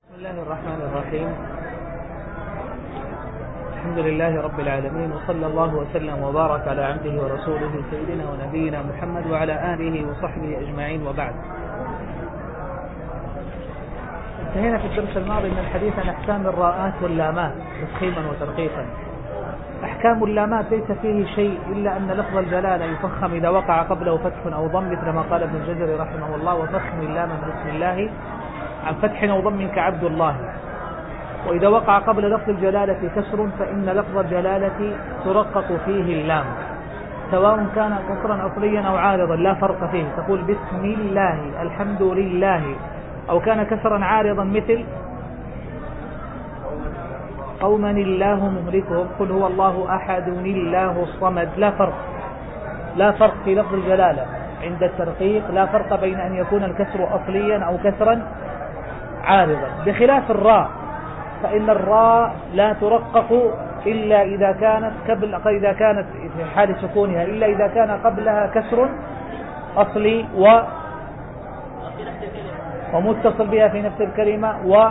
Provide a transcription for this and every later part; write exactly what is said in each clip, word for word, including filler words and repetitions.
بسم الله الرحمن الرحيم. الحمد لله رب العالمين، وصلى الله وسلم وبارك على عبده ورسوله سيدنا ونبينا محمد وعلى آله وصحبه أجمعين، وبعد. انتهينا في الدرس الماضي من الحديث عن أحكام الراءات واللامات تفخيما وترقيقا. أحكام اللامات ليس فيه شيء إلا أن لفظ الجلالة يفخم إذا وقع قبله فتح أو ضم، مثل ما قال ابن الجزري رحمه الله: وفخم اللام من اسم الله عن فتح أو ضم كعبد الله. وإذا وقع قبل لفظ الجلالة كسر فإن لفظ الجلالة ترقق فيه اللام، سواء كان كسرا أصليا أو عارضا لا فرق فيه، تقول بسم الله الحمد لله، أو كان كسرا عارضا مثل قوما الله مهلكهم قل هو الله أحد الله الصمد، لا فرق لا فرق في لفظ الجلالة عند الترقيق، لا فرق بين أن يكون الكسر أصليا أو كسرا عارضا، بخلاف الراء فإن الراء لا ترقق إلا إذا كانت قبل إذا كانت في حال سكونها إلا إذا كان قبلها كسر أصلي و ومتصل بها في نفس الكلمة، و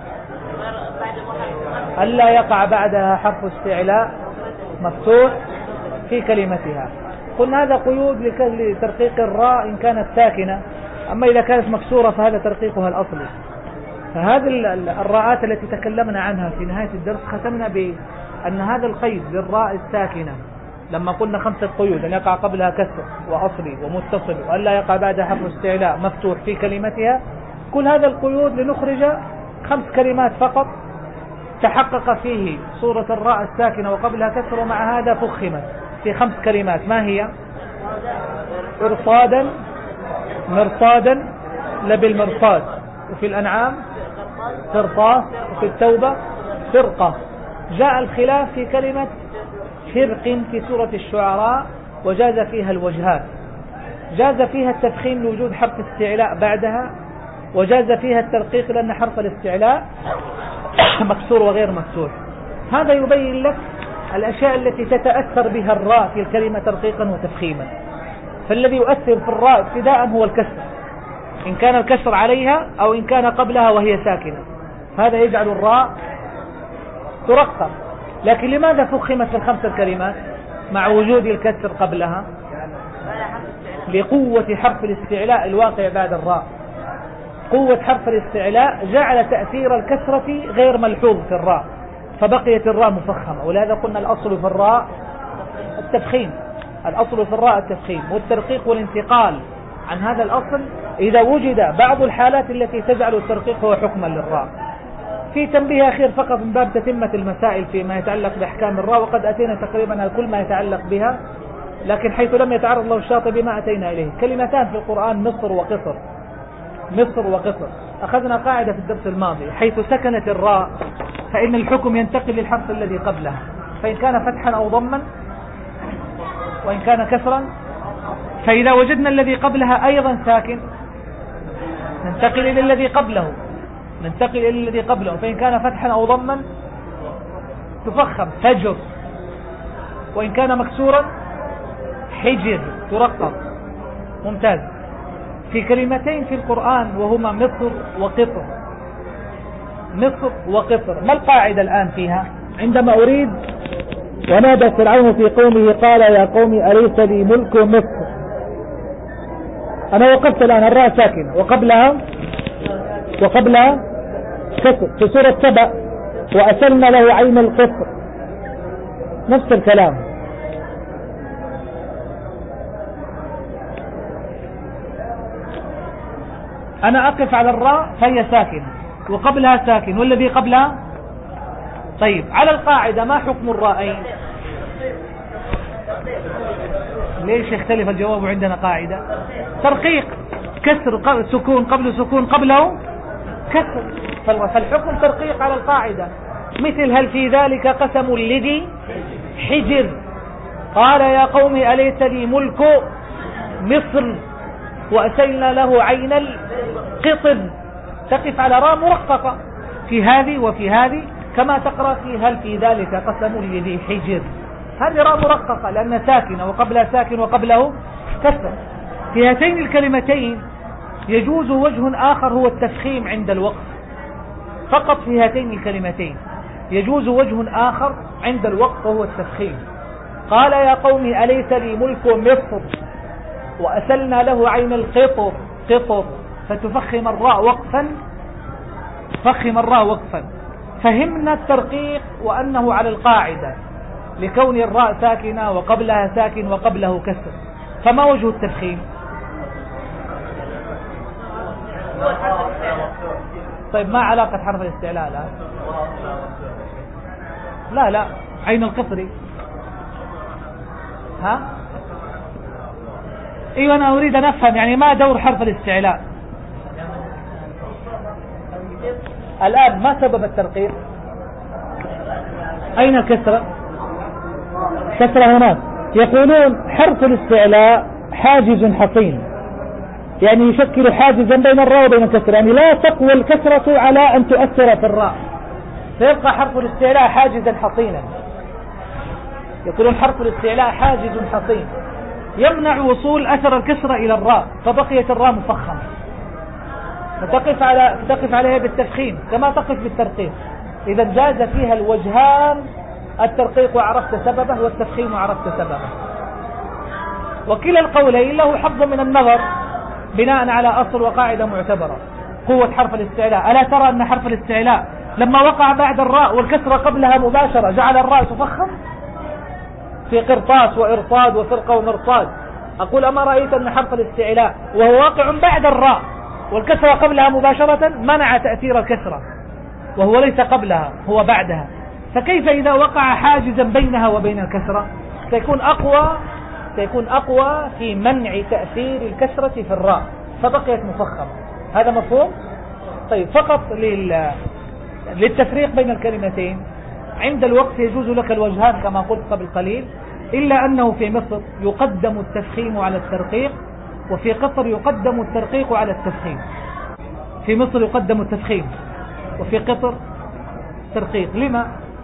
ألا يقع بعدها حرف استعلاء مفتوح في كلمتها. قلنا هذا قيود لترقيق الراء إن كانت ساكنة، أما إذا كانت مكسورة فهذا ترقيقها الأصلي. فهذه الراءات التي تكلمنا عنها في نهاية الدرس ختمنا بأن هذا القيد للراء الساكنة لما قلنا خمسة قيود: أن يقع قبلها كسر وأصلي ومتصل وأن لا يقع بعدها حرف استعلاء مفتوح في كلمتها. كل هذا القيود لنخرج خمس كلمات فقط تحقق فيه صورة الراء الساكنة وقبلها كسر، ومع هذا فخمت في خمس كلمات. ما هي؟ إرصادا، مرصادا، لبالمرصاد، وفي الأنعام قرطاس، وفي التوبة فرقة. جاء الخلاف في كلمة فرق في سورة الشعراء وجاز فيها الوجهات، جاز فيها التفخيم لوجود حرف استعلاء بعدها، وجاز فيها الترقيق لأن حرف الاستعلاء مكسور وغير مفتوح. هذا يبين لك الأشياء التي تتأثر بها الراء في الكلمة ترقيقا وتفخيما. فالذي يؤثر في الراء ابتداء هو الكسر، إن كان الكسر عليها أو إن كان قبلها وهي ساكنة، هذا يجعل الراء ترقق. لكن لماذا فخمت في الخمس الكلمات مع وجود الكسر قبلها؟ لقوة حرف الاستعلاء الواقع بعد الراء. قوة حرف الاستعلاء جعل تأثير الكسرة غير ملحوظ في الراء، فبقيت الراء مفخمة. ولهذا قلنا الأصل في الراء التفخيم، الأصل في الراء التفخيم والترقيق والانتقال عن هذا الأصل إذا وجد بعض الحالات التي تجعل الترقيق هو حكما للراء. في تنبيه أخير فقط من باب تتمة المسائل فيما يتعلق بأحكام الراء، وقد أتينا تقريبا على كل ما يتعلق بها، لكن حيث لم يتعرض له الشاطبي ما أتينا إليه. كلمتان في القرآن: مصر وقصر. مصر وقصر أخذنا قاعدة في الدرس الماضي: حيث سكنت الراء فإن الحكم ينتقل للحرف الذي قبلها، فإن كان فتحا أو ضما وإن كان كسرا. فإذا وجدنا الذي قبلها أيضا ساكن ننتقل إلى الذي قبله ننتقل إلى الذي قبله فإن كان فتحا أو ضما تفخم فجر، وإن كان مكسورا حجر ترقق. ممتاز. في كلمتين في القرآن وهما مصر وقطر. مصر وقطر، ما القاعدة الآن فيها؟ عندما أريد ونادى فرعون في قومه قال يا قوم أليس لي ملك مصر، أنا وقفت الآن الراء ساكنة وقبلها وقبلها كسر. في سورة سبأ وأسلنا له عين القصر، نفس الكلام. أنا أقف على الراء فهي ساكنة وقبلها ساكن والذي قبلها. طيب، على القاعدة ما حكم الراءين؟ ليش يختلف الجواب؟ عندنا قاعدة ترقيق، كسر سكون قبل سكون قبله كسر، فالحكم ترقيق على القاعدة. مثل هل في ذلك قسم لذي حجر قال يا قوم أليس لي ملك مصر وأسلنا له عين القطر، تقف على راء مرققة في هذه وفي هذه، كما تقرأ في هل في ذلك قسم لذي حجر، هذه راء مرققة لأنها ساكنة وقبلها ساكن وقبله كسر. في هاتين الكلمتين يجوز وجه آخر هو التفخيم عند الوقف، فقط في هاتين الكلمتين. يجوز وجه آخر عند الوقف وهو التفخيم. قال يا قوم أليس لي ملك مصر وأسلنا له عين القطر قطر، فتفخم الراء وقفا، فخم الراء وقفا. فهمنا الترقيق وأنه على القاعدة لكون الراء ساكنة وقبلها ساكن وقبله كسر. فما وجه التفخيم؟ طيب ما علاقة حرف الاستعلاء الآن؟ لا لا عين القطري. ها ايوه انا اريد ان افهم يعني ما دور حرف الاستعلاء الان؟ ما سبب الترقيق؟ اين الكسرة؟ كسرة هناك. يقولون حرف الاستعلاء حاجز حصين، يعني يشكل حاجزا بين الراء وبين الكسرة، يعني لا تقوى الكسرة على ان تؤثر في الراء، فيبقى حرف الاستعلاء حاجزا حصينا. يقولون حرف الاستعلاء حاجز حصين يمنع وصول أثر الكسرة إلى الراء، فبقيت الراء مفخمة، فتقف على تقف عليها بالتفخيم كما تقف بالترقيق. إذا جاز فيها الوجهان، الترقيق وعرفت سببه والتفخيم وعرفت سببه. وكلا القولين له حظ من النظر بناء على أصل وقاعدة معتبرة، قوة حرف الاستعلاء. ألا ترى أن حرف الاستعلاء لما وقع بعد الراء والكسرة قبلها مباشرة جعل الراء تفخم في قرطاس وإرصاد وفرقة ومرصاد؟ أقول أما رأيت أن حرف الاستعلاء وهو واقع بعد الراء والكسرة قبلها مباشرة منع تأثير الكسرة، وهو ليس قبلها هو بعدها، فكيف إذا وقع حاجزا بينها وبين الكسرة؟ سيكون أقوى سيكون أقوى في منع تأثير الكسرة في الراء، فبقيت مفخمة. هذا مفهوم؟ طيب فقط لل... للتفريق بين الكلمتين، عند الوقت يجوز لك الوجهان كما قلت قبل قليل، إلا أنه في مصر يقدم التفخيم على الترقيق، وفي قطر يقدم الترقيق على التفخيم. في مصر يقدم التفخيم وفي قطر ترقيق. لما؟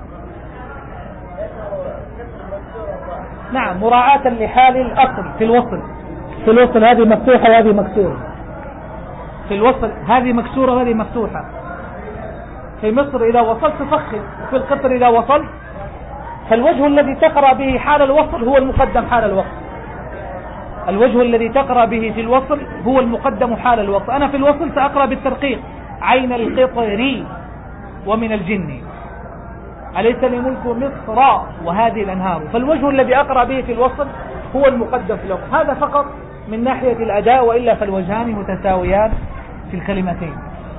نعم مراعاة لحال الأصل في الوصل. في الوصل هذه مفتوحة وهذه مكسورة، في الوصل هذه مكسورة وهذه مفتوحة. في مصر إذا وصلت تفخم، وفي القطر إذا وصلت، فالوجه الذي تقرأ به حال الوصل هو المقدم حال الوصل. الوجه الذي تقرأ به في الوصل هو المقدم حال الوصل. أنا في الوصل سأقرأ بالترقيق عين القطر ومن الجن أليس لملك مصر وهذه الأنهار، فالوجه الذي أقرأ به في الوصل هو المقدم في الوصل. هذا فقط من ناحية الأداء، وإلا فالوجهان متساويان في الكلمتين.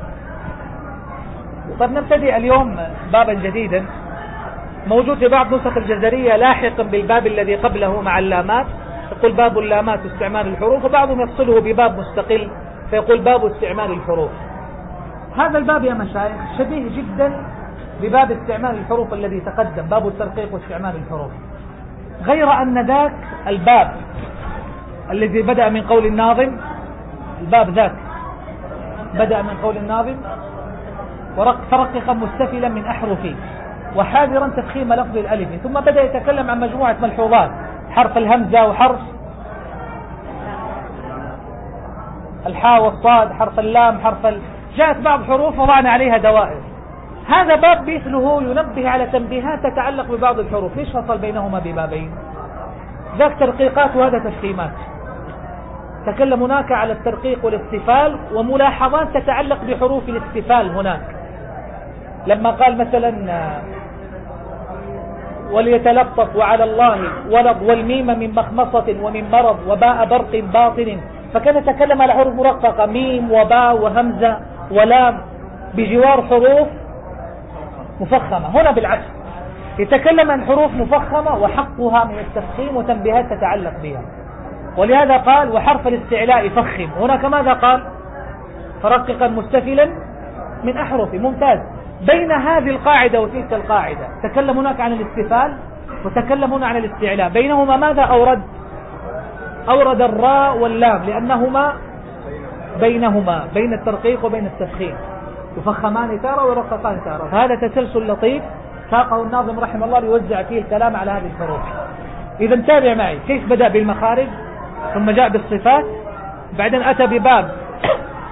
طيب نبتدئ اليوم بابا جديدا موجود في بعض نسخ الجزرية لاحقا بالباب الذي قبله مع اللامات، يقول باب اللامات واستعمال الحروف، وبعضهم يفصله بباب مستقل فيقول باب استعمال الحروف. هذا الباب يا مشايخ شبيه جدا بباب استعمال الحروف الذي تقدم، باب الترقيق واستعمال الحروف، غير أن ذاك الباب الذي بدأ من قول الناظم، الباب ذاك بدأ من قول الناظم فرققا مستفلا من أحرفي وحاذرا تفخيم لفظ الألف، ثم بدأ يتكلم عن مجموعة ملحوظات، حرف الهمزة وحرف الحاء والصاد، حرف اللام، حرف ال... جاءت بعض حروف وضعنا عليها دوائر. هذا باب مثله ينبه على تنبيهات تتعلق ببعض الحروف. ليش فصل بينهما ببابين؟ ذاك ترقيقات وهذا تفخيمات. تكلم هناك على الترقيق والاستفال وملاحظات تتعلق بحروف الاستفال هناك، لما قال مثلا وليتلطف وعلى الله ولض والميم من مخمصة ومن مرض وباء برق باطن، فكان يتكلم على حروف مرققة ميم وباء وهمزة ولام بجوار حروف مفخمة. هنا بالعكس يتكلم عن حروف مفخمة وحقها من التفخيم وتنبيهات تتعلق بها، ولهذا قال وحرف الاستعلاء فخم. هناك ماذا قال؟ فرققا مستفلا من أحرف. ممتاز. بين هذه القاعدة وتلك القاعدة تكلم هناك عن الاستفال وتكلم هنا عن الاستعلاء، بينهما ماذا أورد؟ أورد الراء واللام، لأنهما بينهما بين الترقيق وبين التفخيم، يفخمان تارة ويرققان تارة. هذا تسلسل لطيف ساقه الناظم رحمه الله ليوزع فيه الكلام على هذه الحروف. إذا تابع معي كيف بدأ بالمخارج ثم جاء بالصفات، بعدين أتى بباب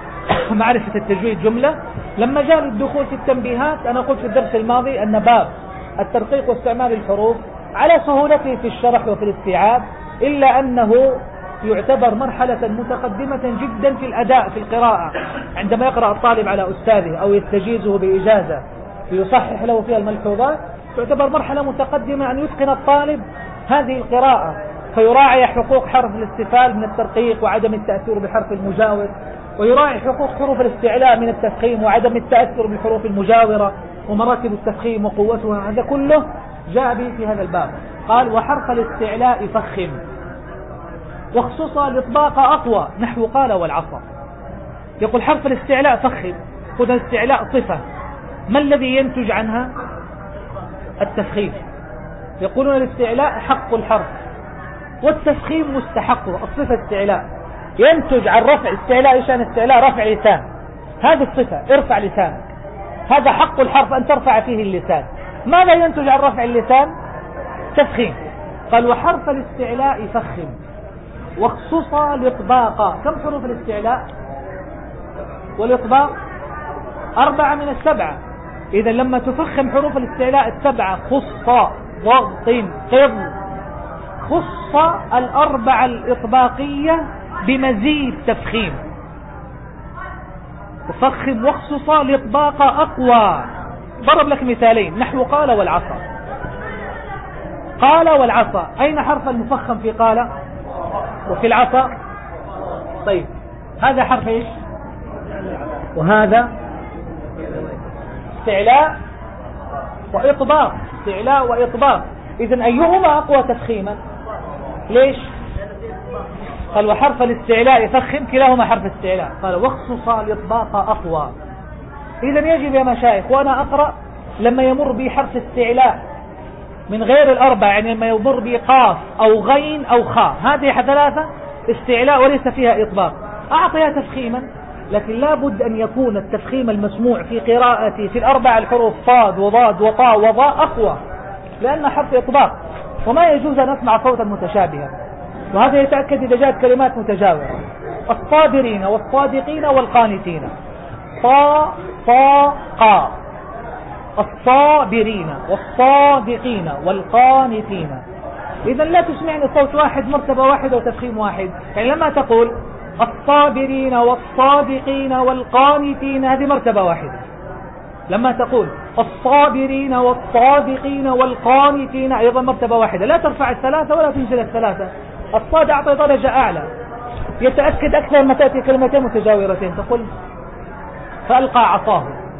معرفة التجويد جملة. لما جاء الدخول في التنبيهات أنا قلت في الدرس الماضي أن باب الترقيق واستعمال الحروف على سهولته في الشرح وفي الاستيعاب، إلا أنه يعتبر مرحلة متقدمة جدا في الأداء في القراءة. عندما يقرأ الطالب على أستاذه أو يستجيزه بإجازة ليصحح له فيها الملحوظات، تعتبر مرحلة متقدمة أن يتقن الطالب هذه القراءة، فيراعي حقوق حرف الاستفال من الترقيق وعدم التأثير بحرف المجاور، ويراعي حقوق حروف الاستعلاء من التفخيم وعدم التأثر بالحروف المجاورة، ومراتب التفخيم وقوتها. هذا كله جاء به في هذا الباب. قال وحرف الاستعلاء فخم، وخصوصا الإطباق أقوى، نحو قال والعصا. يقول حرف الاستعلاء فخم، خذ الاستعلاء صفة، ما الذي ينتج عنها؟ التفخيم. يقولون الاستعلاء حق الحرف والتفخيم مستحقه. الصفة استعلاء ينتج عن رفع استعلاء. ايش عن استعلاء؟ رفع لسان، هذه الصفة، ارفع لسانك، هذا حق الحرف أن ترفع فيه اللسان. ماذا ينتج عن رفع اللسان؟ تفخيم. قال وحرف الاستعلاء فخم، واخصصا الإطباق. كم حروف الاستعلاء والإطباق؟ أربعة من السبعة. إذا لما تفخم حروف الاستعلاء السبعة، خص، ضغط، قض، خص الأربعة الإطباقية بمزيد تفخيم. وفخم واخصص الإطباق أقوى. ضرب لك مثالين، نحو قال والعصا. قال والعصا، أين حرف المفخم في قال وفي العصا؟ طيب هذا حرف ايش وهذا؟ استعلاء وإطباق، استعلاء وإطباق. إذن أيهما أقوى تفخيما؟ ليش؟ قال وحرف الاستعلاء فخم، كلاهما حرف استعلاء. قال واخصص الإطباق أقوى. إذن يجب يا مشايخ وأنا أقرأ لما يمر بي حرف استعلاء من غير الأربع، يعني لما يمر بي قاف أو غين أو خاء، هذه ثلاثة استعلاء وليس فيها إطباق، أعطيها تفخيما. لكن لا بد أن يكون التفخيم المسموع في قراءتي في الأربع الحروف صاد وضاد وطاء وضاء أقوى، لأن حرف إطباق، وما يجوز أن أسمع صوتا متشابها. وهذا يتأكد إذا جاءت كلمات متجاورة. الصابرين والصادقين والقانتين، صا صا قا. الصابرين والصادقين والقانتين. إذا لا تسمعني صوت واحد، مرتبة واحدة وتفخيم واحد. يعني لما تقول الصابرين والصادقين والقانتين، هذه مرتبة واحدة. لما تقول الصابرين والصادقين والقانتين، أيضا مرتبة واحدة. لا ترفع الثلاثة ولا تنزل الثلاثة. الصاد أعطي درجة أعلى، يتأكد أكثر ما تأتي كلمتين متجاورتين. تقول فألقى عصاه،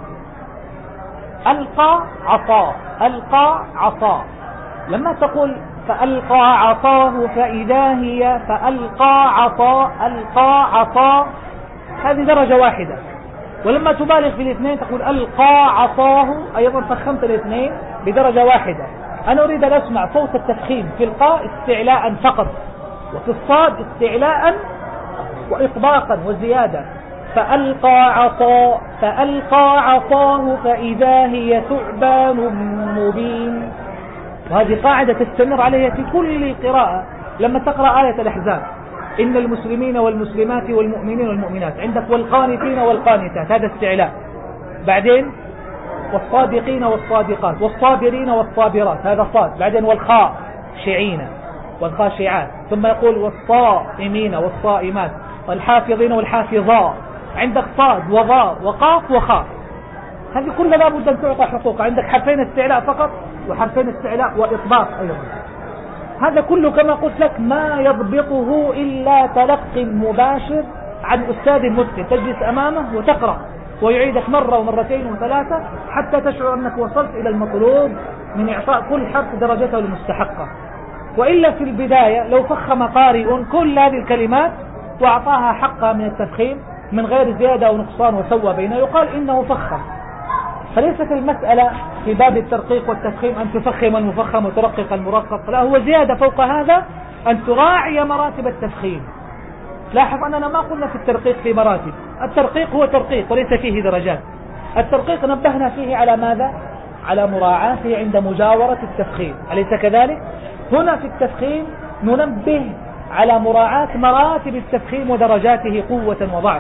ألقى عصاه، ألقى عصاه. لما تقول فألقى عصاه فإذا هي، فألقى عصا، ألقى عصا، هذه درجة واحدة. ولما تبالغ في الاثنين تقول ألقى عصاه، أيضا فخمت الاثنين بدرجة واحدة. أنا أريد أن أسمع صوت التفخيم في القاء استعلاء فقط، وفي الصاد استعلاء وإطباقا وزيادة. فألقى عصا، فألقى عصاه فإذا هي ثعبان مبين. وهذه قاعدة تستمر عليها في كل قراءة. لما تقرأ آية الأحزاب إن المسلمين والمسلمات والمؤمنين والمؤمنات، عندك والقانتين والقانتات، هذا استعلاء. بعدين والصادقين والصادقات والصابرين والصابرات، هذا صاد. بعدين والخاء شعين والخاشعات، ثم يقول والصائمين والصائمات والحافظين والحافظات. عندك صاد وضاء وقاف وخاء، هذه كلها لا بد أن تعطى حقوق. عندك حرفين استعلاء فقط وحرفين استعلاء وإطباق أيضا. هذا كله كما قلت لك ما يضبطه إلا تلقي مباشر عن أستاذ متقن، تجلس أمامه وتقرأ ويعيدك مرة ومرتين وثلاثة حتى تشعر أنك وصلت إلى المطلوب من إعطاء كل حرف درجته المستحقة. وإلا في البداية لو فخم قارئ كل هذه الكلمات وأعطاها حقها من التفخيم من غير زيادة أو نقصان وسوى بينه، يقال إنه فخم. فليست المسألة في باب الترقيق والتفخيم أن تفخم المفخم وترقق المرقق، لا، هو زيادة فوق هذا أن تراعي مراتب التفخيم. لاحظ أننا ما قلنا في الترقيق في مراتب، الترقيق هو ترقيق وليس فيه درجات. الترقيق نبهنا فيه على ماذا؟ على مراعاته عند مجاورة التفخيم، أليس كذلك؟ هنا في التفخيم ننبه على مراعاة مراتب التفخيم ودرجاته قوة وضعفا.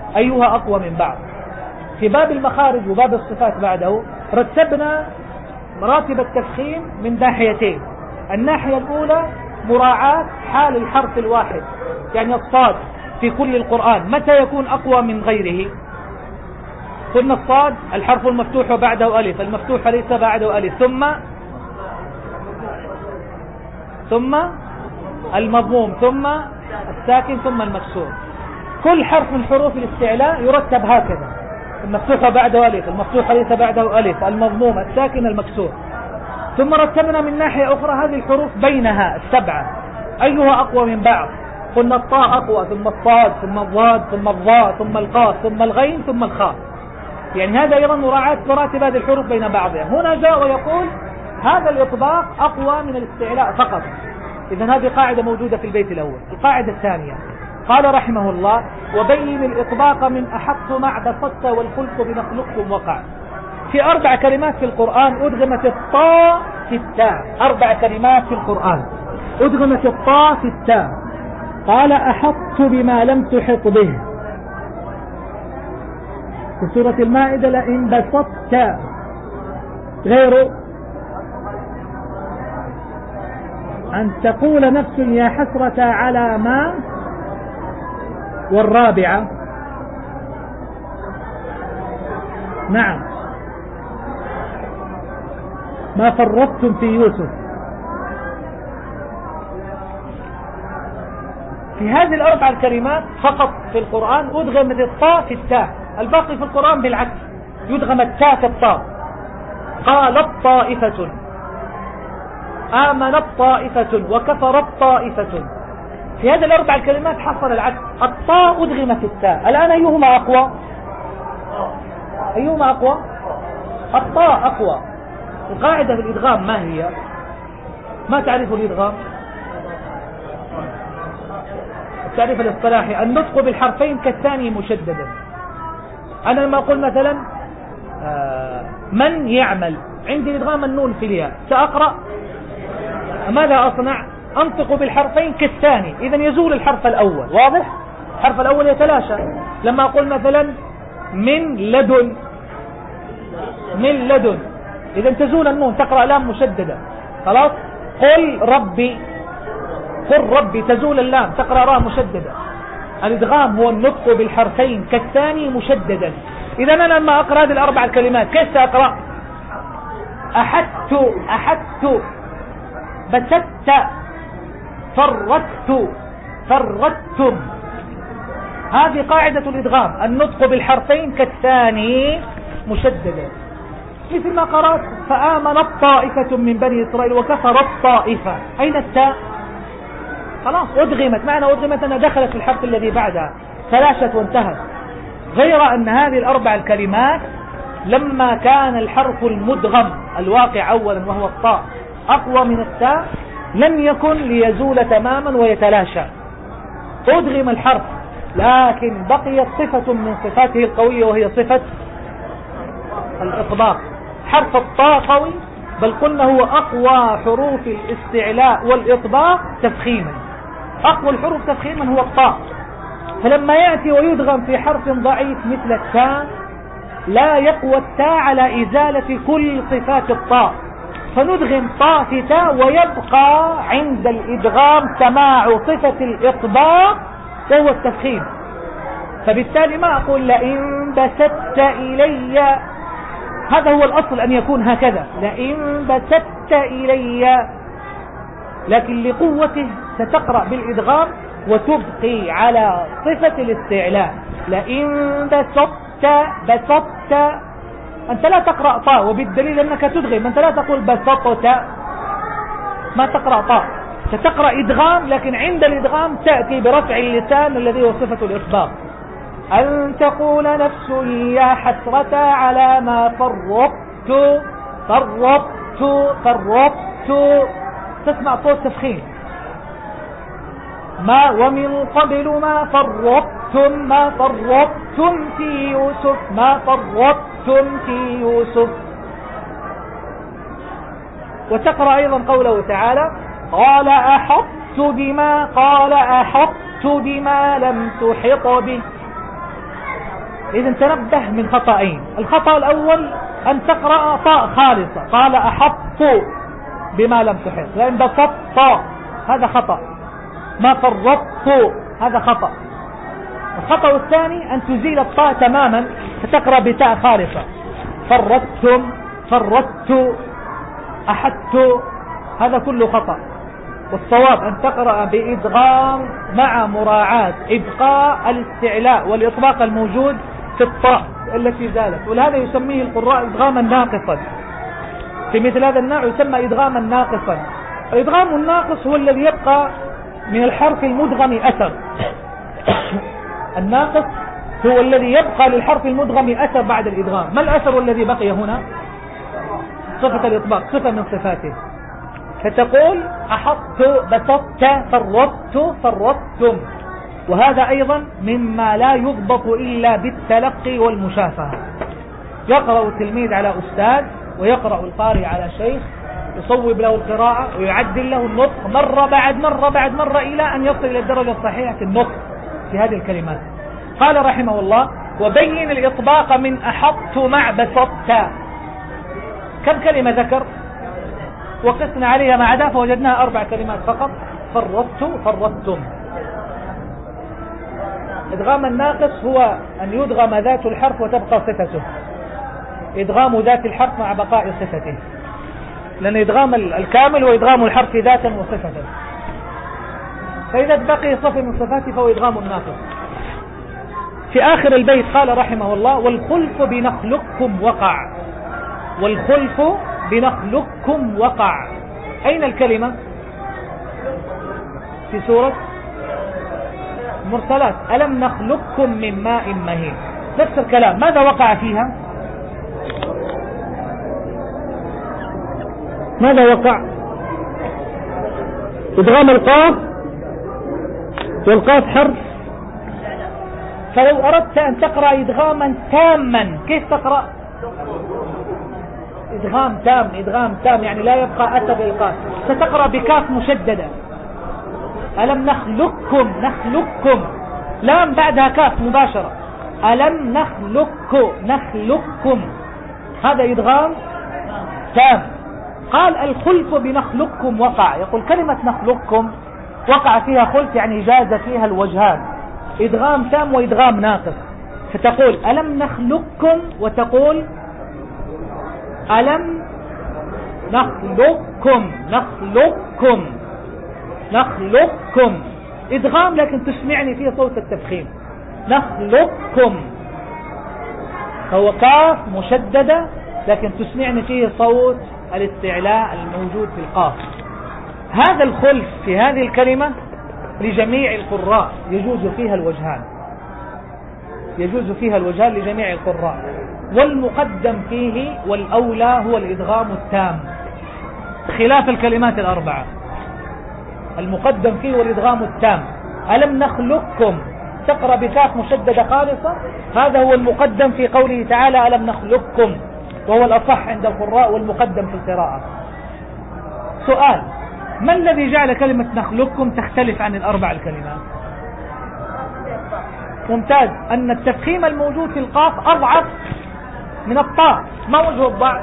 أيها أقوى من بعض. في باب المخارج وباب الصفات بعده رتبنا مراتب التفخيم من ناحيتين. الناحية الأولى مراعاة حال الحرف الواحد، يعني الصاد في كل القرآن متى يكون أقوى من غيره؟ قلنا الصاد الحرف المفتوح وبعده ألف، المفتوح ليس بعده ألف، ثم ثم المضموم، ثم الساكن، ثم المكسور. كل حرف من حروف الاستعلاء يرتب هكذا: المفتوح بعده ألف، المفتوح ليس بعده ألف، المضموم، الساكن، المكسور. ثم رتبنا من ناحية أخرى هذه الحروف بينها السبعة أيها أقوى من بعض. قلنا الطاء أقوى، ثم الصاد، ثم الضاد، ثم الضاء، ثم القاف، ثم الغين، ثم الخاء. يعني هذا أيضا مراعاة مراتب هذه الحروف بين بعضها. هنا جاء ويقول هذا الإطباق أقوى من الاستعلاء فقط. إذن هذه قاعدة موجودة في البيت الأول. القاعدة الثانية قال رحمه الله: وبين الإطباق من أحط مع بسطت والخلق بمخلوقكم وقع. في أربع كلمات في القرآن أدغمت الطاء في التاء. أربع كلمات في القرآن أدغمت الطاء في التاء. قال: أحطت بما لم تحط به. في سورة المائدة: لئن بسطت. غيره: أن تقول نفس يا حسرة على ما. والرابعة: نعم، ما فرطتم في يوسف. في هذه الأربع الكلمات فقط في القرآن أدغمت الطاء في التاء. الباقي في القرآن بالعكس، يدغم التاء في الطاء. قالت طائفة، آمنت طائفة، وكفرت طائفة. في هذه الأربع الكلمات حصل العكس، الطاء أدغمت التاء. الآن أيهما أقوى؟ أيهما أقوى؟ الطاء أقوى. القاعدة في الإدغام ما هي؟ ما تعرف الإدغام؟ التعريف الاصطلاحي: النطق بالحرفين كالثاني مشددا. أنا لما أقول مثلا آه من يعمل، عندي إدغام النون في الياء، سأقرأ ماذا أصنع؟ أنطق بالحرفين كالثاني، إذا يزول الحرف الأول. واضح؟ الحرف الأول يتلاشى. لما أقول مثلا من لدن، من لدن، إذا تزول النون، تقرأ لام مشددة. خلاص. قل ربي، قل ربي، تزول اللام، تقرأ راء مشددة. الإدغام هو النطق بالحرفين كالثاني مشددا. إذا أنا لما أقرأ هذه الأربع الكلمات كيف سأقرأ؟ أحدت، أحدت، بسدت، فردت، فردتم. هذه قاعدة الإدغام: النطق بالحرفين كالثاني مشددا. مثل ما قرأت: فآمنت طائفة من بني إسرائيل وكفرت طائفة. أين التاء؟ خلاص أدغمت. معنى أدغمت أنها دخلت في الحرف الذي بعدها، تلاشت وانتهت. غير أن هذه الأربع الكلمات لما كان الحرف المدغم الواقع أولا وهو الطاء أقوى من التاء، لم يكن ليزول تماما ويتلاشى. أدغم الحرف، لكن بقيت صفة من صفاته القوية وهي صفة الإطباق. حرف الطاء قوي، بل قلنا هو أقوى حروف الاستعلاء والإطباق تفخيما. أقوى الحروف تفخيما هو الطاء. فلما يأتي ويدغم في حرف ضعيف مثل التاء، لا يقوى التاء على إزالة كل صفات الطاء، فندغم طاء في تاء، ويبقى عند الإدغام سماع صفة الإطباق وهو التفخيم. فبالتالي ما أقول لئن بسطت إلي، هذا هو الأصل أن يكون هكذا، لئن بسطت إلي، لكن لقوته ستقرأ بالإدغام وتبقي على صفة الاستعلاء. لئن بسطت، بسطت، أنت لا تقرأ طاء، وبالدليل أنك تدغم. أنت لا تقول بسطت، ما تقرأ طاء، ستقرأ إدغام، لكن عند الإدغام تأتي برفع اللسان الذي هو صفة الإطباق. أن تقول نفس يا حسرة على ما فرطت، فرطت، فرطت، تسمع صوت تفخيم. ما ومن قبل ما فرطتم، ما فرطتم في يوسف، ما فرطتم في يوسف. وتقرأ أيضا قوله تعالى: قال أحطت بما، قال أحطت بما لم تحط به. إذن تنبه من خطأين. الخطأ الأول أن تقرأ طاء خالصة، قال أحط بما لم تحط، لأن بسطت هذا خطأ، ما فرطت هذا خطأ. الخطأ الثاني أن تزيل الطاء تماما فتقرأ بتاء خالصة، فرطتم، فرطت، أحدت، هذا كله خطأ. والصواب أن تقرأ بإدغام مع مراعاة إبقاء الاستعلاء والإطباق الموجود في الطاء التي زالت، ولهذا يسميه القراء إدغاما ناقصا. في مثل هذا النوع يسمى إدغاما ناقصا. الإدغام الناقص هو الذي يبقى من الحرف المدغم أثر. الناقص هو الذي يبقى للحرف المدغم أثر بعد الإدغام. ما الأثر الذي بقي هنا؟ صفة الإطباق، صفة من صفاته. فتقول أحط، بسطت، فرطت، فرطتم. وهذا أيضا مما لا يضبط إلا بالتلقي والمشافهة. يقرأ التلميذ على أستاذ، ويقرأ القارئ على شيخ، يصوب له القراءة ويعدل له النطق مرة بعد مرة بعد مرة إلى أن يصل إلى الدرجة الصحيحة في النطق في هذه الكلمات. قال رحمه الله: وبين الإطباق من أحط مع بسطت. كم كلمة ذكر؟ وقسنا عليها مع عدا فوجدناها أربع كلمات فقط. فرطت، فرطتم. إدغام الناقص هو أن يدغم ذات الحرف وتبقى صفته، إدغام ذات الحرف مع بقاء صفته، لأن إدغام الكامل وإدغام الحرف ذاتا وصفة. فإذا بقي صفة من صفاته فهو إدغام الناقص. في آخر البيت قال رحمه الله: والخلف بنخلقكم وقع. والخلف بنخلقكم وقع. أين الكلمة؟ في سورة المرسلات: ألم نخلقكم من ماء مهين. نفس الكلام. ماذا وقع فيها؟ ماذا وقع؟ إدغام القاف، والقاف حرف. فلو أردت أن تقرأ إدغاما تاما كيف تقرأ؟ إدغام تام، إدغام تام يعني لا يبقى أثر للقاف. ستقرأ بكاف مشددة. ألم نخلقكم، نخلقكم، لام بعدها كاف مباشرة. ألم نخلقكم، نخلقكم، هذا إدغام تام. قال: الخلف بنخلقكم وقع. يقول كلمة نخلقكم وقع فيها خلف، يعني جاز فيها الوجهان، إدغام تام وإدغام ناقص. فتقول ألم نخلقكم، وتقول ألم نخلقكم، نخلقكم، نخلقكم. إدغام لكن تسمعني فيه صوت التفخيم. نخلقكم هو كاف مشددة لكن تسمعني فيه صوت الاستعلاء الموجود في القاف. هذا الخلف في هذه الكلمة لجميع القراء يجوز فيها الوجهان، يجوز فيها الوجهان لجميع القراء. والمقدم فيه والأولى هو الإدغام التام خلاف الكلمات الأربعة. المقدم فيه والإدغام التام. ألم نخلقكم تقرأ بكاف مشددة خالصة، هذا هو المقدم في قوله تعالى ألم نخلقكم، وهو الأصح عند القراء والمقدم في القراءة. سؤال: ما الذي جعل كلمة نخلقكم تختلف عن الأربع الكلمات؟ ممتاز. أن التفخيم الموجود في القاف أضعف من الطاء. ما وجه الضعف؟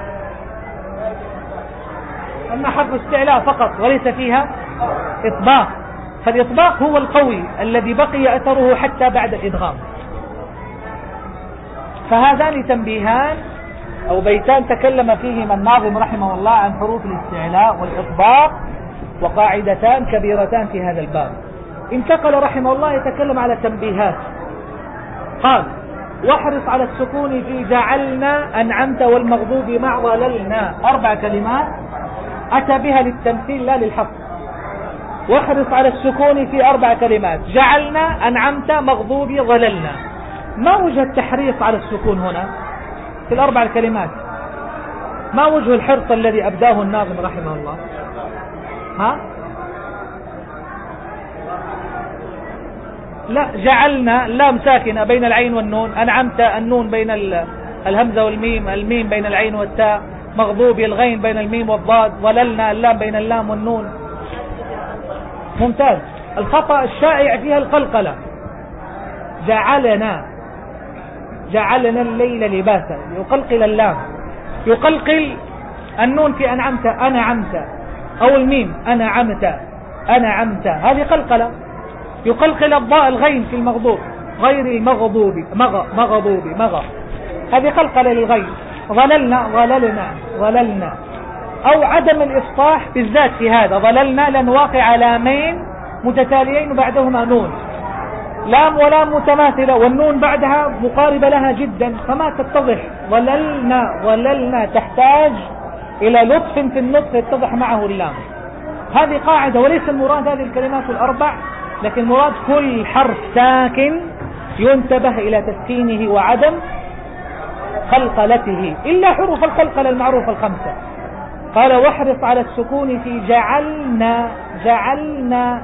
أن حرف استعلاء فقط وليس فيها إطباق، فالإطباق هو القوي الذي بقي أثره حتى بعد الإدغام. فهذان تنبيهان أو بيتان تكلم فيهما الناظم رحمه الله عن حروف الاستعلاء والإطباق، وقاعدتان كبيرتان في هذا الباب. انتقل رحمه الله يتكلم على تنبيهات. قال: واحرص على السكون في جعلنا، أنعمت، والمغضوب مع ضللنا. أربع كلمات أتى بها للتمثيل لا للحفظ. واحرص على السكون في أربع كلمات: جعلنا، أنعمت، مغضوب، ضللنا. ما وجه التحريص على السكون هنا في الأربع الكلمات؟ ما وجه الحرص الذي أبداه الناظم رحمه الله؟ ها؟ لا، جعلنا اللام ساكنة بين العين والنون، أنعمت النون بين الهمزة والميم، الميم بين العين والتاء، مغضوب الغين بين الميم والضاد، ضللنا اللام بين اللام والنون. ممتاز. الخطأ الشائع فيها القلقلة. جعلنا جعلنا الليل لباسا، يقلقل اللام، يقلقل النون في أنعمت أنعمت، أو الميم أنعمت أنعمت، هذه قلقلة. يقلقل الضاء الغين في المغضوب، غير المغضوب مغ مغضوب مغ، هذه قلقلة للغين. ظللنا ظللنا ظللنا، أو عدم الإفصاح بالذات في هذا، ظللنا لأن واقع لامين متتاليين وبعدهما نون، لام ولام متماثلة والنون بعدها مقاربة لها جدا فما تتضح. ظللنا ظللنا تحتاج إلى لطف في النطق يتضح معه اللام. هذه قاعدة، وليس المراد هذه الكلمات الأربع، لكن مراد كل حرف ساكن ينتبه إلى تسكينه وعدم قلقلته، إلا حروف القلقلة المعروفة الخمسة. قال واحرص على السكون في جعلنا جعلنا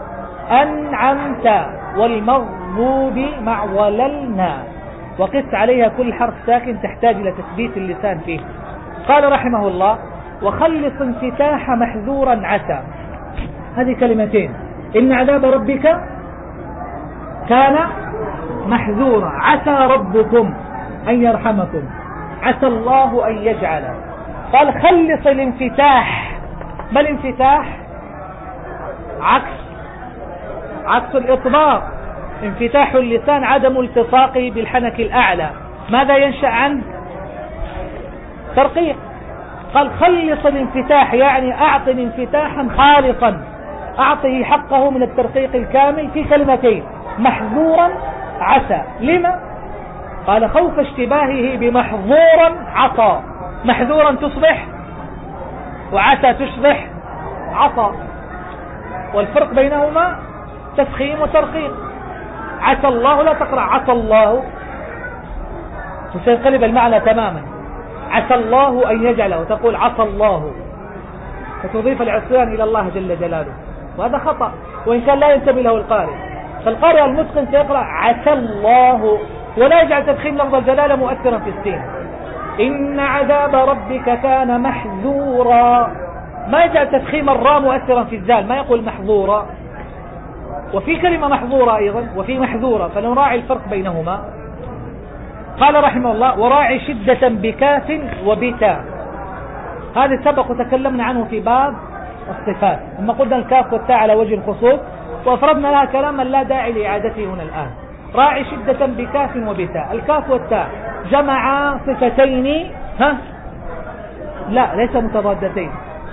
أنعمت والمغضوب مع ظللنا، وقس عليها كل حرف ساكن تحتاج إلى تثبيت اللسان فيه. قال رحمه الله وخلص انفتاح محذورا عسى، هذه كلمتين، إن عذاب ربك كان محذورا، عسى ربكم أن يرحمكم، عسى الله أن يجعل. قال خلص الانفتاح، ما الانفتاح؟ عكس عكس الإطباق. انفتاح اللسان عدم التصاقه بالحنك الأعلى، ماذا ينشأ عنه؟ ترقيق. قال خلص الانفتاح يعني أعطي انفتاحا خالصا، أعطه حقه من الترقيق الكامل في كلمتين، محذورا عسى. لما؟ قال خوف اشتباهه بمحظورا عصى، محذورا تصبح وعسى تصبح عصى، والفرق بينهما تفخيم وترقيق. عسى الله لا تقرأ عسى الله، وسينقلب المعنى تماما. عسى الله أن يجعله وتقول عسى الله، فتضيف العصيان إلى الله جل جلاله، وهذا خطأ وإن كان لا ينتبه له القارئ. فالقارئ المتقن سيقرأ عسى الله ولا يجعل تفخيم لفظ الجلالة مؤثرا في السين. إن عذاب ربك كان محذورا، ما يجعل تفخيم الراء مؤثرا في الزال، ما يقول محظورا. وفي كلمة محظورة أيضا وفي محذورة، فنراعي الفرق بينهما. قال رحمه الله وراعي شدة بكاف وبتاء، هذا سبق وتكلمنا عنه في باب الصفات لما قلنا الكاف والتاء على وجه الخصوص، وأفردنا لها كلاما لا داعي لإعادته هنا الآن. راعي شدة بكاف وبتاء، الكاف والتاء جمع صفتين، ها لا ليس متضادتين،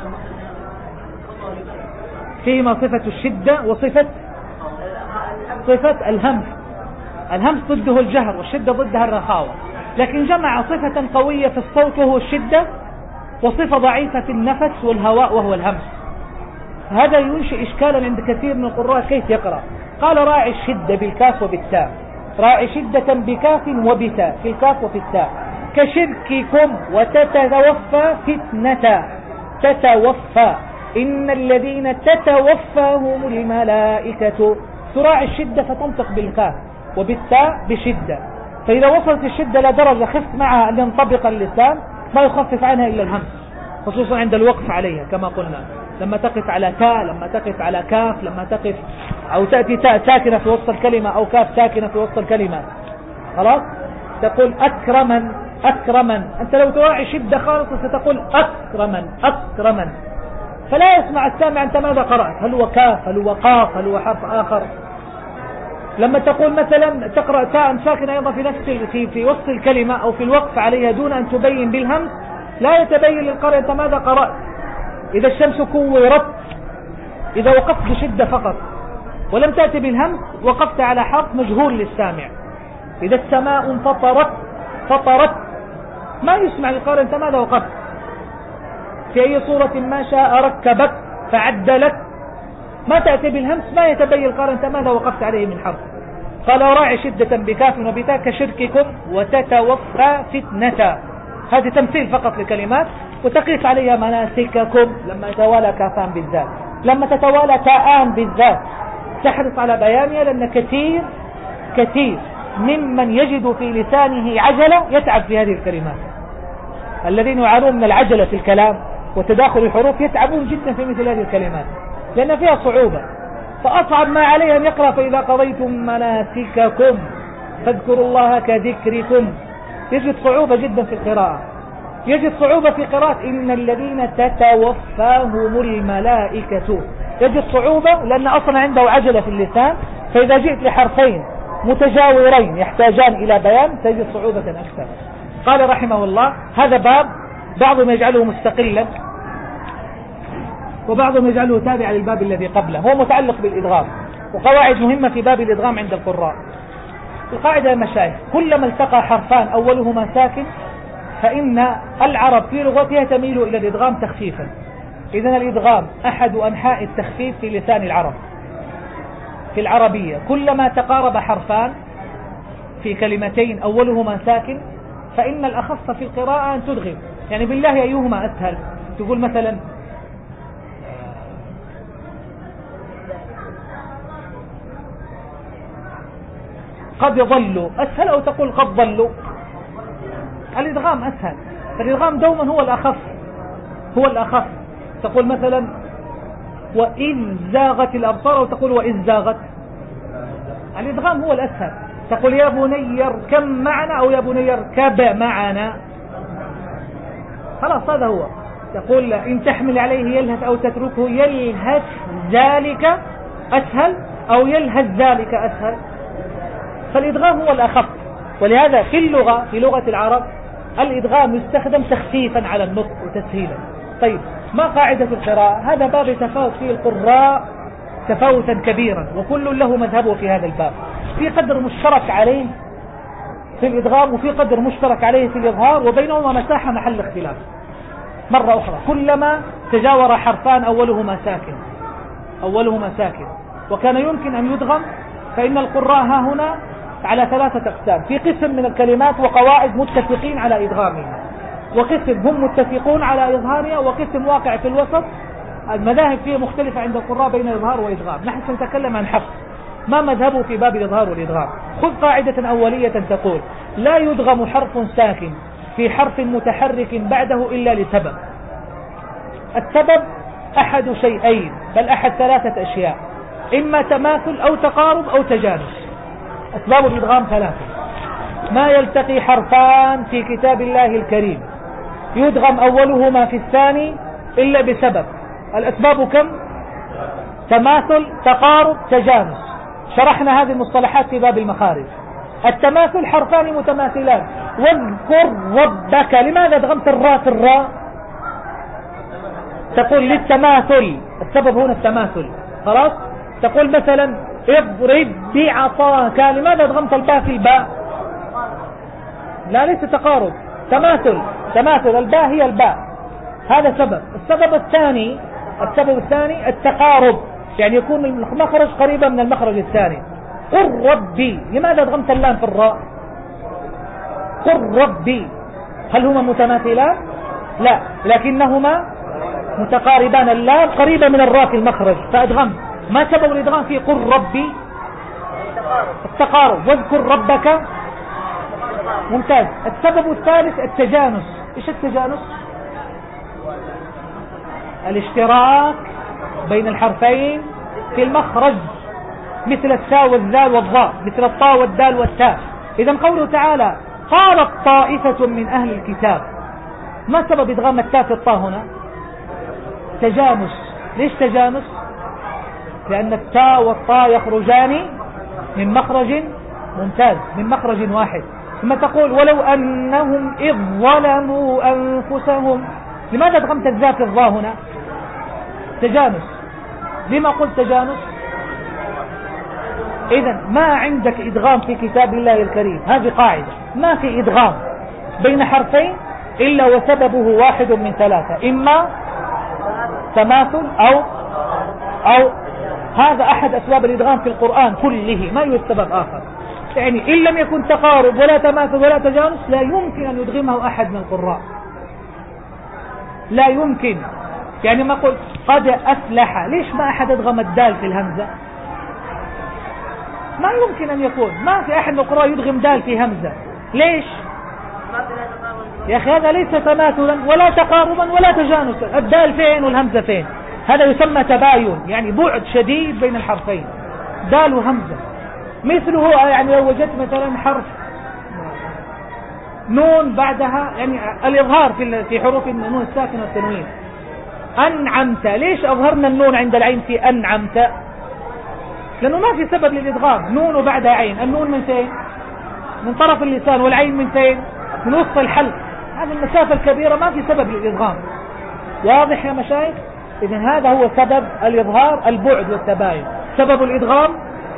فيهما صفة الشدة وصفة صفة الهمس. الهمس ضده الجهر والشدة ضدها الرخاوة، لكن جمع صفة قوية في الصوت وهو الشدة، وصفة ضعيفة في النفس والهواء وهو الهمس. هذا ينشئ إشكالا عند كثير من القراء كيف يقرأ. قال راعي الشدة بالكاف وبالتاء، راعي شدة بكاف وبتاء في الكاف وفي التاء، كشرككم وتتوفى فتنة، تتوفى إن الذين تتوفاهم الملائكة، تراعي الشدة فتنطق بالكاف وبالتاء بشدة. فإذا وصلت الشدة لدرجة خفت معها أن ينطبق اللسان ما يخفف عنها إلا الهمس، خصوصا عند الوقف عليها كما قلنا، لما تقف على تاء، لما تقف على كاف، لما تقف أو تأتي تاء ساكنة في وسط الكلمة أو كاف ساكنة في وسط الكلمة، خلاص تقول أكرما أكرما. أنت لو تراعي شدة خالصة ستقول أكرما أكرما، فلا يسمع السامع أنت ماذا قرأت، هل هو كاف هل هو قاف هل هو حرف آخر. لما تقول مثلا تقرأ تاء ساكنة أيضا في نفس في, في وسط الكلمة أو في الوقف عليها دون أن تبين بالهمس، لا يتبين للقارئ أنت ماذا قرأت. إذا الشمس كورت، إذا وقفت بشدة فقط ولم تأتي بالهمس وقفت على حرف مجهول للسامع. إذا السماء انفطرت فطرت، ما يسمع للقارئ أنت ماذا وقفت. في أي صورة ما شاء ركبك فعدلك، ما تأتي بالهمس ما يتبين القارئ أنت ماذا وقفت عليه من حرف. قال راعي شدة بكاف وبتاء كشرككم وتتوفى فتنة، هذه تمثيل فقط لكلمات وتقيس عليها مناسككم لما يتوالى كافان بالذات. لما تتوالى تاءان بالذات تحرص على بيانها، لأن كثير كثير ممن يجد في لسانه عجلة يتعب في هذه الكلمات. الذين يعانون من العجلة في الكلام وتداخل الحروف يتعبون جدا في مثل هذه الكلمات لأن فيها صعوبة. فأصعب ما عليه أن يقرأ فإذا قضيتم مناسككم، فاذكروا الله كذكركم. يجد صعوبة جدا في القراءة، يجد صعوبة في قراءة إن الذين تتوفاهم الملائكة، يجد صعوبة لأن أصلا عنده عجلة في اللسان، فإذا جئت لحرفين متجاورين يحتاجان إلى بيان تجد صعوبة أكثر. قال رحمه الله هذا باب بعضهم يجعله مستقلا وبعضهم يجعله تابعا للباب الذي قبله، هو متعلق بالإدغام وقواعد مهمة في باب الإدغام عند القراء. القاعدة المشايخ كلما التقى حرفان أولهما ساكن فإن العرب في لغتها تميل إلى الإدغام تخفيفا. إذن الإدغام أحد أنحاء التخفيف في لسان العرب في العربية. كلما تقارب حرفان في كلمتين أولهما ساكن فإن الأخف في القراءة أن تدغم. يعني بالله أيهما أسهل؟ تقول مثلا قد ضلوا أسهل أو تقول قد ضلوا؟ الإدغام أسهل. الإدغام دوما هو الأخف هو الأخف. تقول مثلا وإذ زاغت الأبصار أو تقول وإذ زاغت. الإدغام هو الأسهل. تقول يا بني اركب معنا أو يا بني اركب معنا، خلاص هذا هو. تقول إن تحمل عليه يلهث أو تتركه يلهث ذلك أسهل أو يلهث ذلك أسهل. فالإدغام هو الأخف. ولهذا في اللغة في لغة العرب الإدغام يستخدم تخفيفا على النطق وتسهيلا. طيب ما قاعدة القراءة؟ هذا باب يتفاوت فيه القراء تفاوتا كبيرا وكل له مذهبه في هذا الباب. في قدر مشترك عليه في الإدغام وفي قدر مشترك عليه في الإظهار وبينهما مساحة محل اختلاف. مرة أخرى كلما تجاور حرفان أولهما ساكن أولهما ساكن وكان يمكن أن يدغم فإن القراء ها هنا على ثلاثة أقسام. في قسم من الكلمات وقواعد متفقين على إدغامها، وقسم هم متفقون على إظهارها، وقسم واقع في الوسط. المذاهب فيه مختلفة عند القراء بين إظهار وإدغام. نحن سنتكلم عن حفص ما مذهبه في باب الإظهار والإدغام. خذ قاعدة أولية تقول لا يدغم حرف ساكن في حرف متحرك بعده إلا لسبب. السبب أحد شيئين بل أحد ثلاثة أشياء، إما تماثل أو تقارب أو تجانس. أسباب الإدغام ثلاثة. ما يلتقي حرفان في كتاب الله الكريم يدغم أولهما في الثاني إلا بسبب. الأسباب كم؟ تماثل تقارب تجانس. شرحنا هذه المصطلحات في باب المخارج. التماثل حرفان متماثلان. واذكر ربك، لماذا ادغمت الراء في الراء؟ تقول للتماثل، السبب هنا التماثل. خلاص. تقول مثلا اضرب بعصاك، لماذا ادغمت الباء في الباء؟ لا ليس تقارب، تماثل تماثل الباء هي الباء، هذا سبب. السبب الثاني السبب الثاني التقارب، يعني يكون المخرج قريبا من المخرج الثاني. قل ربي، لماذا ادغمت اللام في الراء؟ قل ربي، هل هما متماثلان؟ لا، لكنهما متقاربان. اللام قريبة من الراء في المخرج فادغمت. ما سبب الادغام في قل ربي؟ التقارب. واذكر ربك، ممتاز. السبب الثالث التجانس. ايش التجانس؟ الاشتراك بين الحرفين في المخرج، مثل التاء والذال والضاء، مثل الطاء والدال والتاء. اذا قوله تعالى قالت طائفة من اهل الكتاب، ما سبب ادغام التاء في الطاء هنا؟ تجانس. ليش تجانس؟ لأن التاء والطاء يخرجان من مخرج، ممتاز، من مخرج واحد. ثم تقول ولو أنهم إذ ظلموا أنفسهم، لماذا ادغمت الذات في الظاء هنا؟ تجانس. لما قلت تجانس؟ إذن ما عندك إدغام في كتاب الله الكريم، هذه قاعدة، ما في إدغام بين حرفين إلا وسببه واحد من ثلاثة، إما تماثل أو أو هذا أحد أسباب الإدغام في القرآن كله، ما يوجد سبب آخر. يعني إن لم يكن تقارب ولا تماثل ولا تجانس لا يمكن أن يدغمه أحد من القراء، لا يمكن. يعني ما قلت قد أفلح، ليش ما أحد أدغم الدال في الهمزة؟ ما يمكن أن يكون، ما في أحد من القراء يدغم دال في همزة. ليش؟ يا أخي هذا ليس تماثلا ولا تقاربا ولا تجانسا. الدال فين والهمزة فين؟ هذا يسمى تباين، يعني بعد شديد بين الحرفين، دال وهمزة. مثله يعني لو وجدت مثلا حرف نون بعدها، يعني الإظهار في في حروف النون الساكنة والتنوين. أنعمت، ليش أظهرنا النون عند العين في أنعمت؟ لأنه ما في سبب للإدغام. نون وبعدها عين، النون من فين؟ من طرف اللسان، والعين من فين؟ من وسط الحلق. هذه المسافة الكبيرة ما في سبب للإدغام. واضح يا مشايخ؟ إذن هذا هو سبب الإظهار، البعد والتباين. سبب الإدغام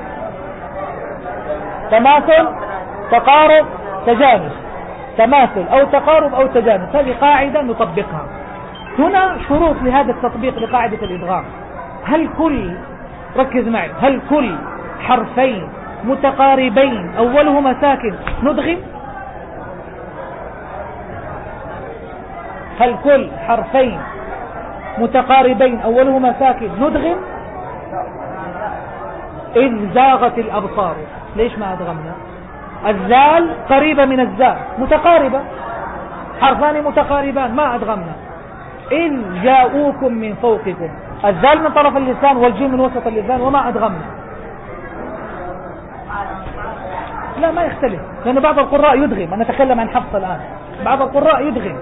تماثل، تقارب، تجانس. تماثل أو تقارب أو تجانس، هذه قاعدة نطبقها. هنا شروط لهذا التطبيق لقاعدة الإدغام. هل كل، ركز معي، هل كل حرفين متقاربين أولهما ساكن ندغم؟ هل كل حرفين متقاربين أولهما ساكن ندغم؟ إذ زاغت الأبصار، ليش ما أدغمنا؟ الزال قريبة من الزاء، متقاربة، حرفان متقاربان، ما أدغمنا. إن جاءوكم من فوقكم، الزال من طرف اللسان والجيم من وسط اللسان، وما أدغمنا. لا ما يختلف، لأن بعض القراء يدغم. أنا أتكلم عن حفص الآن. بعض القراء يدغم.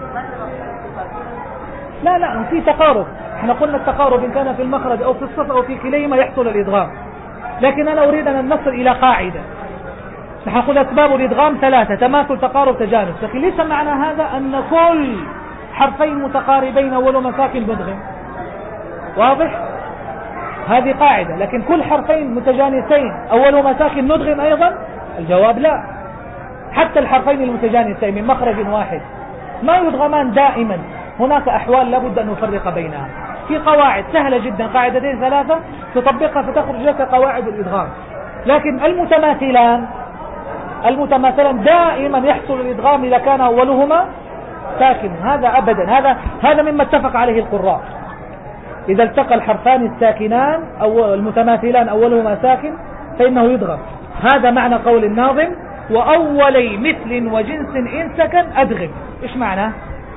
لا لا في تقارب. احنا قلنا التقارب إن كان في المخرج أو في الصف أو في كليهما يحصل الإدغام. لكن أنا أريد أن نصل إلى قاعدة. نقول أسباب الإدغام ثلاثة: تماثل، تقارب، تجانس. لكن ليس معنى هذا أن كل حرفين متقاربين أولهما ساكن ندغم. واضح؟ هذه قاعدة. لكن كل حرفين متجانسين أولهما ساكن ندغم أيضا؟ الجواب لا. حتى الحرفين المتجانسين من مخرج واحد ما يدغمان دائما. هناك أحوال لابد أن نفرق بينها. في قواعد سهلة جدا، قاعدتين ثلاثة تطبقها فتخرج لك قواعد الإدغام. لكن المتماثلان المتماثلان دائما يحصل الإدغام إذا كان أولهما ساكن. هذا أبدا، هذا هذا مما اتفق عليه القراء. إذا التقى الحرفان الساكنان أو المتماثلان أولهما ساكن فإنه يدغم. هذا معنى قول الناظم: وأولي مثل وجنس إن سكن أدغم. إيش معنى؟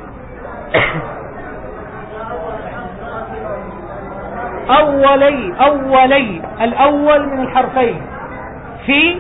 أولي أولي الأول من الحرفين في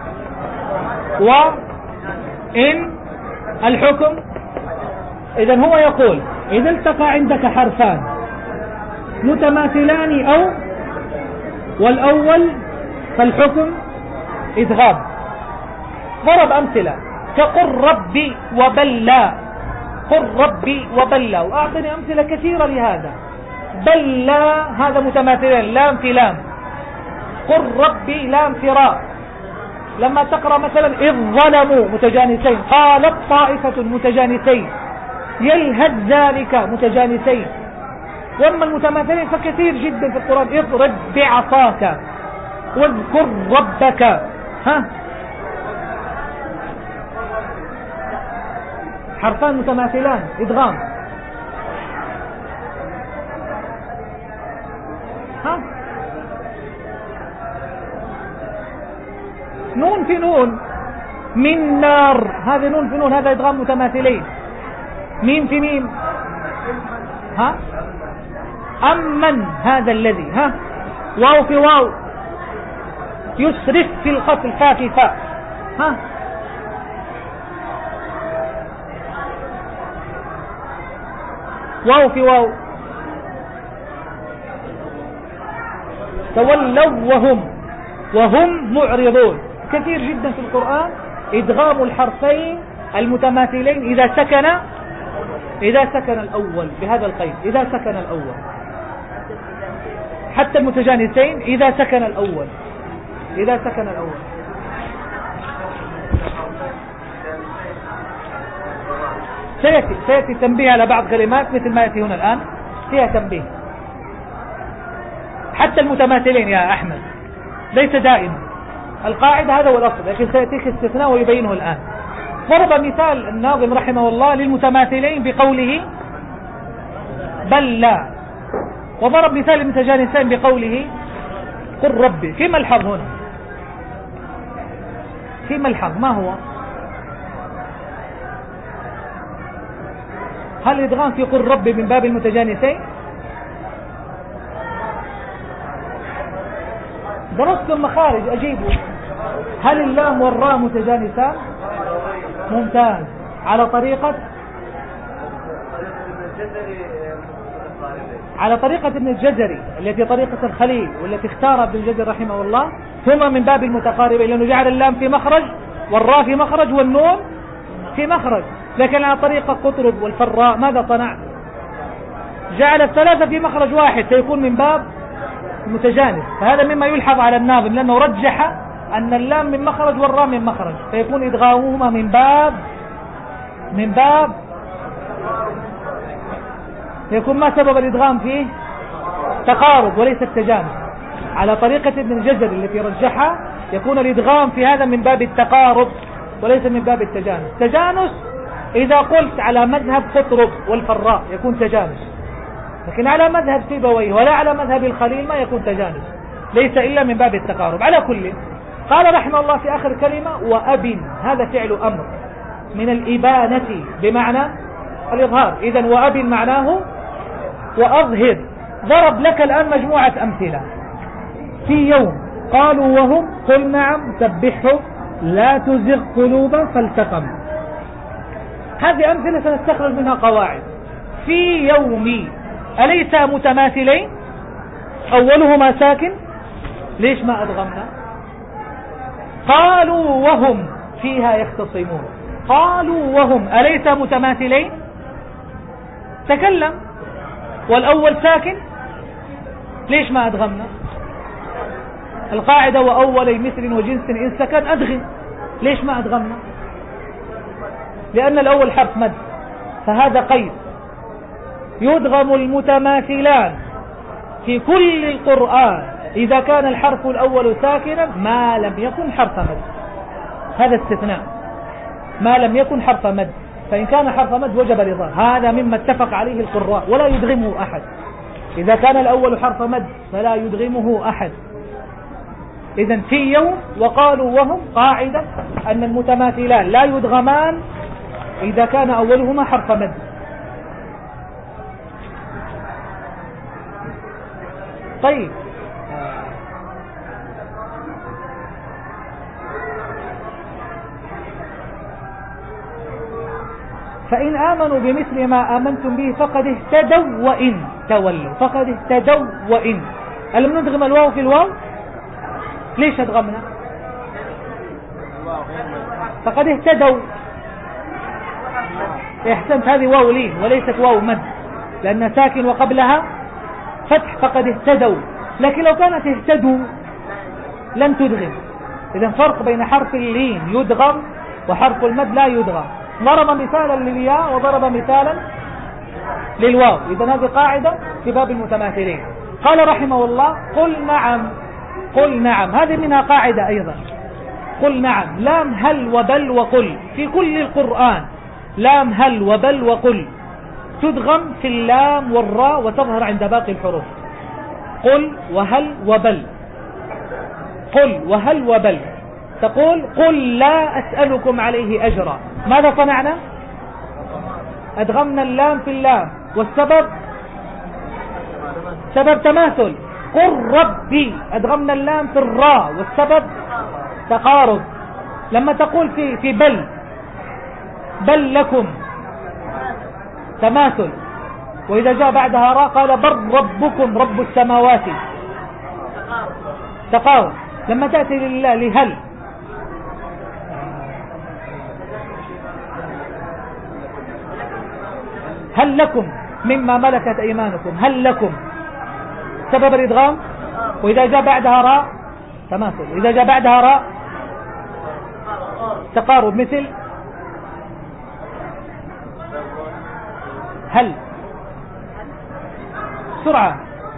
وإن الحكم. إذن هو يقول إذا التقى عندك حرفان متماثلان أو والأول فالحكم إدغام. ضرب أمثلة كقل ربي وبلا، قل ربي وبلا، وأعطني أمثلة كثيرة لهذا. بلا هذا متماثلين، لام في لام. قل ربي لام في راء. لما تقرأ مثلا إذ ظلموا متجانسين، قالت طائفة متجانسين، يلهد ذلك متجانسين. واما المتماثلين فكثير جدا في القرآن. اضرب بعصاك واذكر ربك. ها حرفان متماثلان إدغام. ها نون في نون، من نار، هذا نون في نون، هذا إدغام متماثلين. ميم في ميم. ها أمن هذا الذي. ها واو في واو، يسرف في القتل، فا في فاء. ها واو في واو. تولوا وهم وهم معرضون. كثير جدا في القرآن إدغام الحرفين المتماثلين إذا سكن إذا سكن الأول بهذا القيد، إذا سكن الأول. حتى المتجانسين إذا سكن الأول، إذا سكن الأول. سيأتي سيأتي تنبيه على بعض كلمات مثل ما يأتي هنا الآن فيها تنبيه. حتى المتماثلين يا أحمد ليس دائما القاعدة، هذا هو الأصل، لكن سيأتيك استثناء ويبينه الآن. ضرب مثال الناظم رحمه الله للمتماثلين بقوله بل لا، وضرب مثال المتجانسين بقوله قل ربي. في ملحظ هنا، في ملحظ، ما هو؟ هل الإدغام في قل ربي من باب المتجانسين؟ درست المخارج أجيبه. هل اللام والراء متجانسان؟ ممتاز. على طريقة على طريقة ابن الجزري التي طريقة الخليل والتي اختار ابن الجزري رحمه الله، هما من باب المتقاربين، لأنه جعل اللام في مخرج والراء في مخرج والنون في مخرج. لكن على طريقة قطرب والفراء ماذا صنع؟ جعل الثلاثة في مخرج واحد، سيكون من باب متجانس. فهذا مما يلحظ على الناظم، لأنه رجح أن اللام من مخرج والراء من مخرج، فيكون إدغامهما من باب من باب يكون ما سبب الإدغام فيه؟ تقارب وليس التجانس. على طريقة ابن الجزري التي رجحها يكون الإدغام في هذا من باب التقارب وليس من باب التجانس. تجانس إذا قلت على مذهب قطرب والفراء يكون تجانس، لكن على مذهب سيبويه ولا على مذهب الخليل ما يكون تجانس، ليس إلا من باب التقارب. على كل، قال رحمه الله في آخر كلمة وأب، هذا فعل أمر من الإبانة بمعنى الإظهار. إذن وأب معناه وأظهر. ضرب لك الآن مجموعة أمثلة. في يوم قالوا وهم قل نعم سبحه لا تزغ قلوبا فالتقم. هذه أمثلة سنستخرج منها قواعد. في يوم أليس متماثلين؟ أولهما ساكن، ليش ما أدغمنا؟ قالوا وهم فيها يختصمون، قالوا وهم أليس متماثلين؟ تكلم، والأول ساكن، ليش ما أدغمنا؟ القاعدة وأول مثل وجنس إن سكن أدغم، ليش ما أدغمنا؟ لأن الأول حرف مد، فهذا قيد. يدغم المتماثلان في كل القرآن إذا كان الحرف الأول ساكنا ما لم يكن حرف مد، هذا استثناء، ما لم يكن حرف مد. فإن كان حرف مد وجب الإظهار، هذا مما اتفق عليه القراء ولا يدغمه أحد. إذا كان الأول حرف مد فلا يدغمه أحد. إذن في يوم وقالوا وهم قاعدة أن المتماثلان لا يدغمان إذا كان أولهما حرف مد. طيب، فإن آمنوا بمثل ما آمنتم به فقد اهتدوا وإن تولوا، فقد اهتدوا وإن. ألم ندغم الواو في الواو؟ ليش ادغمنا؟ فقد اهتدوا. احسنت، هذه واو لين وليست واو مد، لأن ساكن وقبلها فتح. فقد اهتدوا، لكن لو كانت اهتدوا لن تدغم. إذن فرق بين حرف اللين يدغم وحرف المد لا يدغم. ضرب مثالا للياء وضرب مثالا للواو. إذن هذه قاعدة في باب المتماثلين. قال رحمه الله قل نعم، قل نعم، هذه منها قاعدة أيضا. قل نعم، لام هل وبل وقل في كل القرآن، لام هل وبل وقل تدغم في اللام والراء وتظهر عند باقي الحروف. قل وهل وبل، قل وهل وبل. تقول قل لا أسألكم عليه أجرا، ماذا صنعنا؟ أدغمنا اللام في اللام، والسبب سبب تماثل. قل ربي، أدغمنا اللام في الراء والسبب تقارب. لما تقول في في بل بل لكم تماثل، وإذا جاء بعدها راء قال بل ربكم رب السماوات تقارب. لما تأتي لله لهل هل لكم مما ملكت أيمانكم، هل لكم سبب الإدغام، وإذا جاء بعدها راء تماثل، إذا جاء بعدها راء تقارب. مثل هل، سرعة،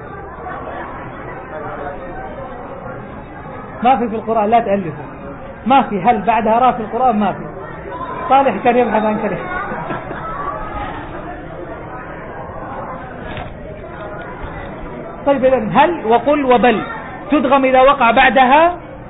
ما في في القرآن، لا تألفوا، ما في هل بعدها راء في القرآن، ما في. صالح كان يبحث عن كلمة. طيب، إذن هل وقل وبل تدغم إذا وقع بعدها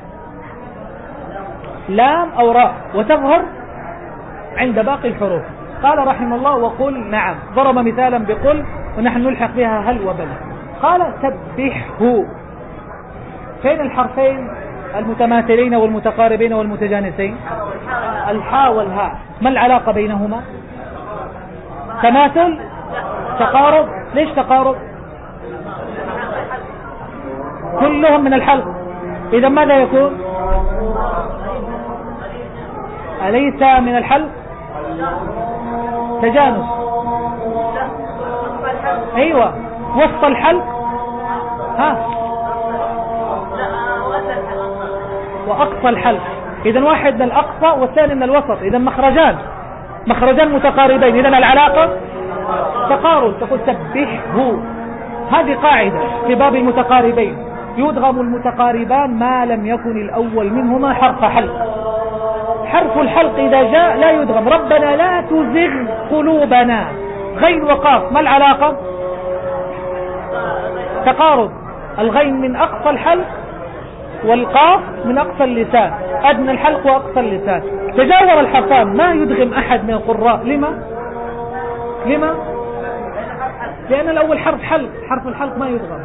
لام أو راء وتظهر عند باقي الحروف. قال رحمه الله وقل نعم، ضرب مثالا بقل ونحن نلحق بها هل وبل. قال سبحه، فين الحرفين المتماثلين والمتقاربين والمتجانسين؟ الحاء والهاء، ما العلاقة بينهما؟ تماثل؟ تقارب؟ ليش تقارب؟ كلهم من الحلق، إذا ماذا يكون؟ أليس من الحلق؟ تجانس. أيوة، وسط الحلق. ها، وأقصى الحلق. إذا واحد من الأقصى والثاني من الوسط، إذا مخرجان مخرجان متقاربين، إذا العلاقة تقارب. تقول سبحه. هذه قاعدة في باب المتقاربين، يدغم المتقاربان ما لم يكن الأول منهما حرف حلق. حرف الحلق إذا جاء لا يدغم. ربنا لا تزغ قلوبنا، غين وقاف، ما العلاقة؟ تقارب. الغين من أقصى الحلق والقاف من أقصى اللسان، أدنى الحلق وأقصى اللسان. تجاور الحرفان، ما يدغم أحد من القراء. لما؟ لما؟ لأن الأول حرف حلق، حرف الحلق ما يدغم.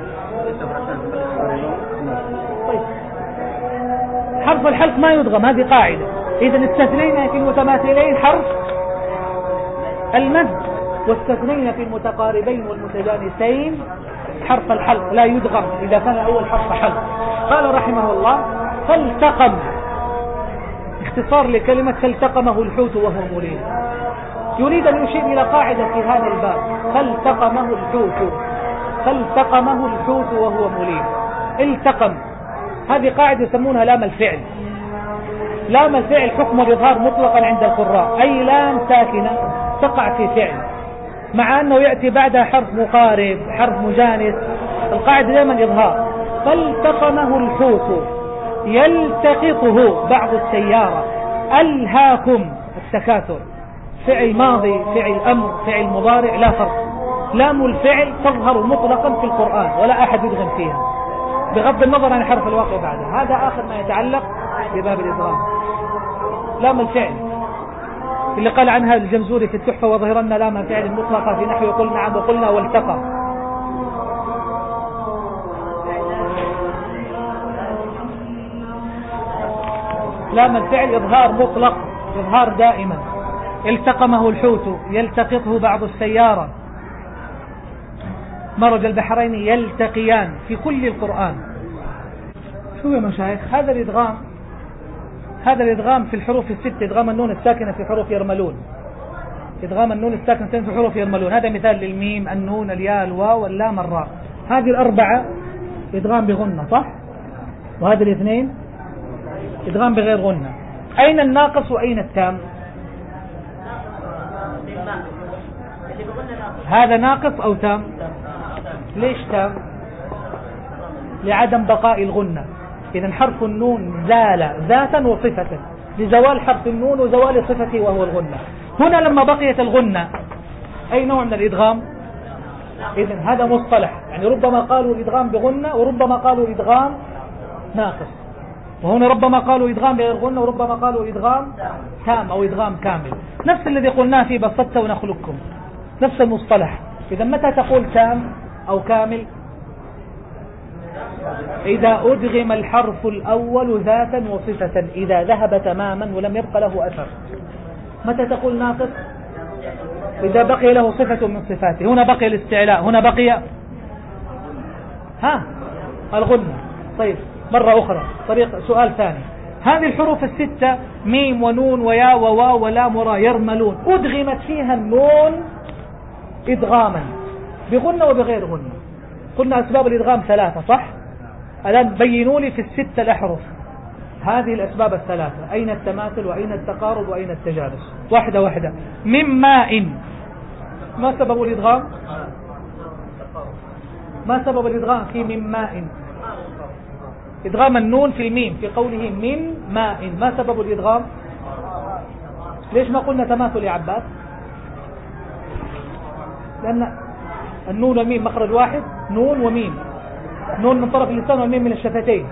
طيب. حرف الحلق ما يدغم، هذه قاعدة. إذا استثنينا في المتماثلين حرف المد، واستثنينا في المتقاربين والمتجانسين حرف الحلق لا يدغم إذا كان أول حرف حلق. قال رحمه الله: فالتقم، اختصار لكلمة فالتقمه الحوت وهو مليم. يريد أن يشير إلى قاعدة في هذا الباب: فالتقمه الحوت، فالتقمه الحوت وهو مليم. التقم، هذه قاعدة يسمونها لام الفعل. لام الفعل حكم الإظهار مطلقا عند القراء، أي لام ساكنة تقع في فعل مع أنه يأتي بعدها حرف مقارب، حرف مجانس. القاعدة دائما إظهار. فالتقمه الحوت يلتقطه بعض السيارة. ألهاكم، التكاثر، فعل ماضي، فعل أمر، فعل مضارع، لا فرق. لام الفعل تظهر مطلقا في القرآن ولا أحد يدغم فيها بغض النظر عن حرف الواقع بعدها. هذا آخر ما يتعلق بباب الإدغام. لام الفعل اللي قال عنها الجمزوري في التحفة: وظهرن لام فعل مطلقة في نحو قل نعم وقلنا والتقى. لام الفعل إظهار مطلق، إظهار دائما. التقمه الحوت يلتقطه بعض السيارة. مرج البحرين يلتقيان في كل القرآن. شو يا مشايخ؟ هذا الإدغام، هذا الإدغام في الحروف الست، إدغام النون الساكنة في حروف يرملون. إدغام النون الساكنة في حروف يرملون، هذا مثال للميم، النون، الياء، الواو، واللام، الراء. هذه الأربعة إدغام بغنة، صح؟ وهذه الاثنين إدغام بغير غنة. أين الناقص وأين التام؟ هذا ناقص أو تام؟ ليش تام؟ لعدم بقاء الغنة. إذن حرف النون زال ذاتا وصفة، لزوال حرف النون وزوال صفته وهو الغنة. هنا لما بقيت الغنة أي نوع من الإدغام؟ إذن هذا مصطلح، يعني ربما قالوا الإدغام بغنة وربما قالوا الإدغام ناقص، وهنا ربما قالوا إدغام بغير غنة وربما قالوا إدغام تام أو إدغام كامل. نفس الذي قلناه في بسطت ونخلقكم، نفس المصطلح. إذا متى تقول تام أو كامل؟ إذا أدغم الحرف الأول ذاتا وصفة، إذا ذهب تماما ولم يبقى له أثر. متى تقول ناقص؟ إذا بقي له صفة من صفاته. هنا بقي الاستعلاء، هنا بقي ها الغنة. طيب، مرة أخرى، طريق سؤال ثاني. هذه الحروف الستة ميم ونون ويا وواو ولام وراء يرملون، أدغمت فيها النون إدغاما بغنة وبغير غنة. قلنا أسباب الإدغام ثلاثة، صح؟ الآن بينوا لي في الستة الأحرف هذه الأسباب الثلاثة، أين التماثل وأين التقارب وأين التجانس؟ واحدة واحدة. من ماء، ما سبب الإدغام؟ ما سبب الإدغام في من ماء؟ إدغام النون في الميم في قوله من ماء، ما سبب الإدغام؟ ليش ما قلنا تماثل يا عباس؟ لأن النون والميم مخرج واحد، نون وميم، نون من طرف اللسان والميم من الشفتين.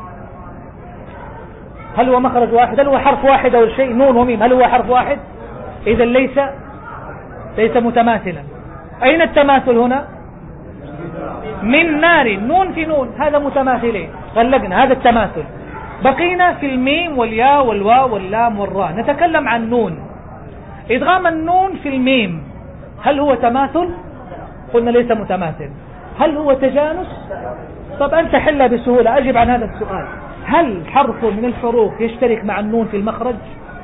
هل هو مخرج واحد؟ هل هو حرف واحد أو شيء؟ نون وميم هل هو حرف واحد؟ إذا ليس ليس متماثلا. أين التماثل هنا؟ من نار، نون في نون، هذا متماثلين، غلقنا، هذا التماثل. بقينا في الميم والياء والواو واللام والراء. نتكلم عن نون. إدغام النون في الميم هل هو تماثل؟ قلنا ليس متماثل. هل هو تجانس؟ طب أنت حل بسهولة، أجب عن هذا السؤال. هل حرف من الحروف يشترك مع النون في المخرج؟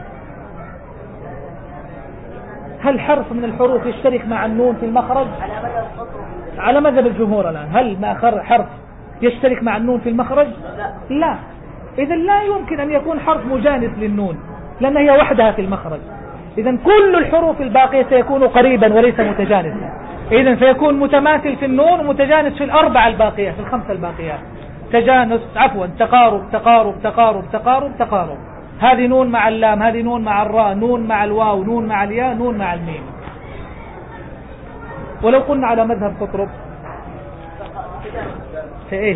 هل حرف من الحروف يشترك مع النون في المخرج؟ على مذهب الجمهور الآن. هل ما حرف يشترك مع النون في المخرج؟ لا. إذا لا يمكن أن يكون حرف مجانس للنون لأن هي وحدها في المخرج. إذا كل الحروف الباقية سيكون قريبا وليس متجانسا. إذا سيكون متماثل في النون ومتجانس في الأربع الباقية، في الخمسة الباقيات. تجانس عفوا تقارب تقارب تقارب تقارب تقارب. هذه نون مع اللام، هذه نون مع الراء، نون مع الواو، نون مع الياء، نون مع الميم. ولو قلنا على مذهب قطرب في ايش؟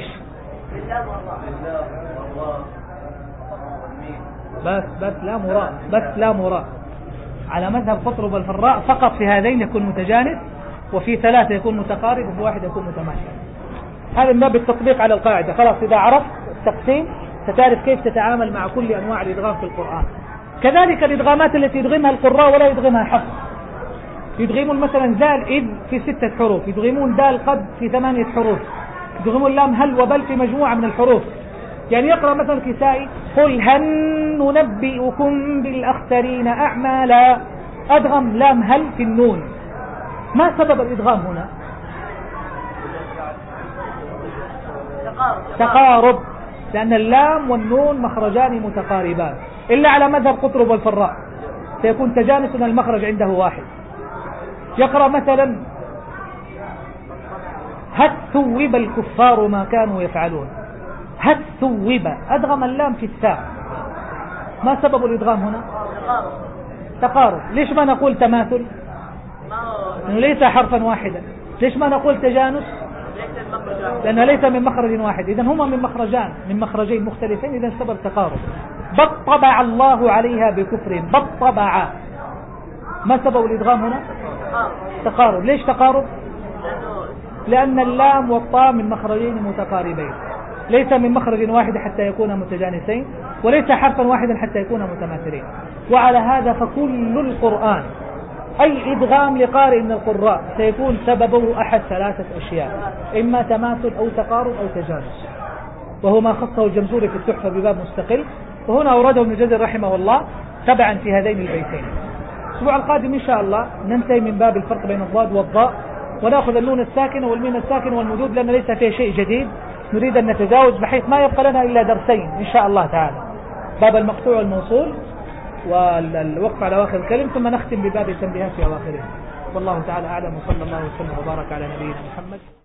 بس بس لا مراء، بس لا مراء. على مذهب قطرب والفراء فقط في هذين يكون متجانس، وفي ثلاثة يكون متقارب، وفي واحد يكون متماثل. هذا من باب التطبيق على القاعدة. خلاص إذا عرفت التقسيم ستعرف كيف تتعامل مع كل أنواع الإدغام في القرآن. كذلك الإدغامات التي يدغمها القراء ولا يدغمها حفص. يدغمون مثلا زال إذ في ستة حروف، يدغمون دال قد في ثمانية حروف، يدغمون لام هل وبل في مجموعة من الحروف. يعني يقرأ مثلا الكسائي قل هل ننبئكم بالأخسرين أعمالا، أدغم لام هل في النون. ما سبب الإدغام هنا؟ تقارب، لأن اللام والنون مخرجان متقاربان، إلا على مذهب قطرب والفراء سيكون تجانس أن المخرج عنده واحد. يقرأ مثلا هل ثوب الكفار ما كانوا يفعلون، هل ثوب أدغم اللام في الثاء. ما سبب الإدغام هنا؟ تقارب. ليش ما نقول تماثل؟ لأنه ليس حرفا واحدا. ليش ما نقول تجانس؟ لأنه ليس من مخرج واحد. إذن هما من مخرجان من مخرجين مختلفين، إذن سبب تقارب. بل طبع الله عليها بكفرهم، بل طبع. ما سبب الإدغام هنا؟ تقارب. ليش تقارب؟ لأن اللام والطاء من مخرجين متقاربين، ليس من مخرج واحد حتى يكون متجانسين، وليس حرفا واحدا حتى يكون متماثلين. وعلى هذا فكل القرآن أي إدغام لقارئ من القراء سيكون سببه أحد ثلاثة أشياء، إما تماثل أو تقارب أو تجانس، وهو ما خصه الجمزوري في التحفة بباب مستقل، وهنا أورده ابن جزر رحمه الله تبعا في هذين البيتين. الأسبوع القادم إن شاء الله ننتهي من باب الفرق بين الضاد والضاء، ونأخذ النون الساكنة والميم الساكنة والمدود، لأن ليس فيه شيء جديد نريد أن نتجاوز بحيث ما يبقى لنا إلا درسين إن شاء الله تعالى، باب المقطوع والموصول والوقف على آخر الكلم، ثم نختم بباب التنبيهات في أواخره. والله تعالى أعلم، وصلى الله وسلم وبارك على نبينا محمد.